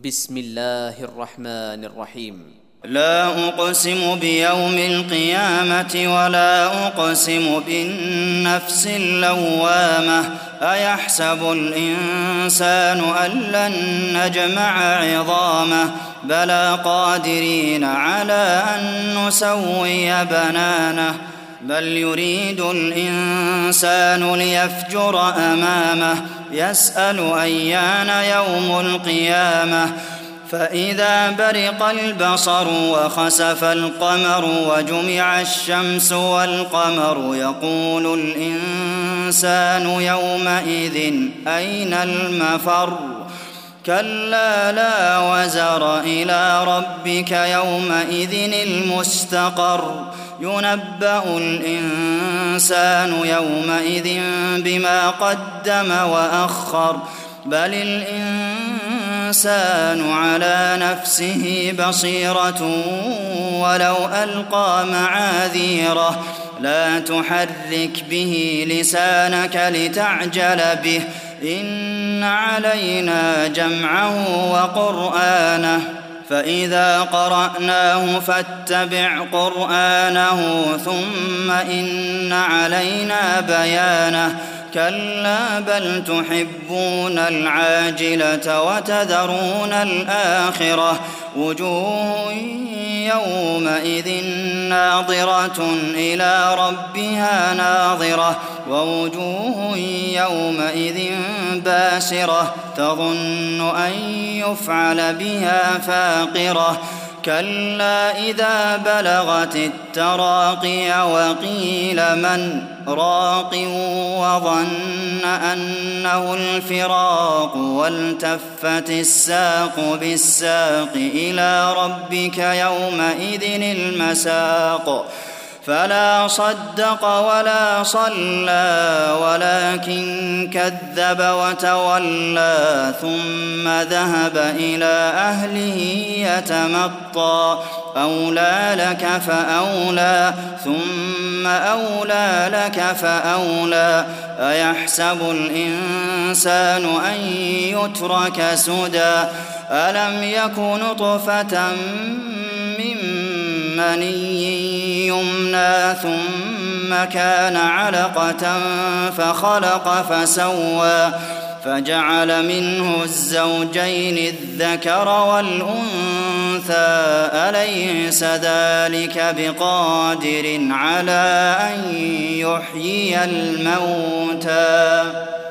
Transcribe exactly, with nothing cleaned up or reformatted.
بسم الله الرحمن الرحيم. لا أقسم بيوم القيامة ولا أقسم بالنفس اللوامة أيحسب الإنسان أن لن نجمع عظامه بلى قادرين على أن نسوي بنانه بل يريد الإنسان ليفجر أمامه يسأل أيان يوم القيامة فإذا برق البصر وخسف القمر وجمع الشمس والقمر يقول الإنسان يومئذ أين المفر كلا لا وزر إلى ربك يومئذ المستقر ينبأ الإنسان يومئذ بما قدم وأخر بل الإنسان على نفسه بصيرة ولو ألقى معاذيره لا تحرك به لسانك لتعجل به إن علينا جمعه وقرآنه فإذا قرأناه فاتبع قرآنه ثم إن علينا بيانه كلا بل تحبون العاجلة وتذرون الآخرة وجوه يومئذ ناظرة إلى ربها ناظرة ووجوه يومئذ باسرة تظن أن يفعل بها فاقرة كلا إذا بلغت التراقي وقيل من راق وظن أنه الفراق والتفت الساق بالساق إلى ربك يومئذ المساق فلا صدق ولا صلى ولكن كذب وتولى ثم ذهب إلى أهله يتمطى أولى لك فأولى ثم أولى لك فأولى أيحسب الإنسان أن يترك سدى ألم يك نطفة من مني يمنى ثم كان علقة فخلق فسوى فجعل منه الزوجين الذكر والأنثى أليس ذلك بقادر على أن يحيي الموتى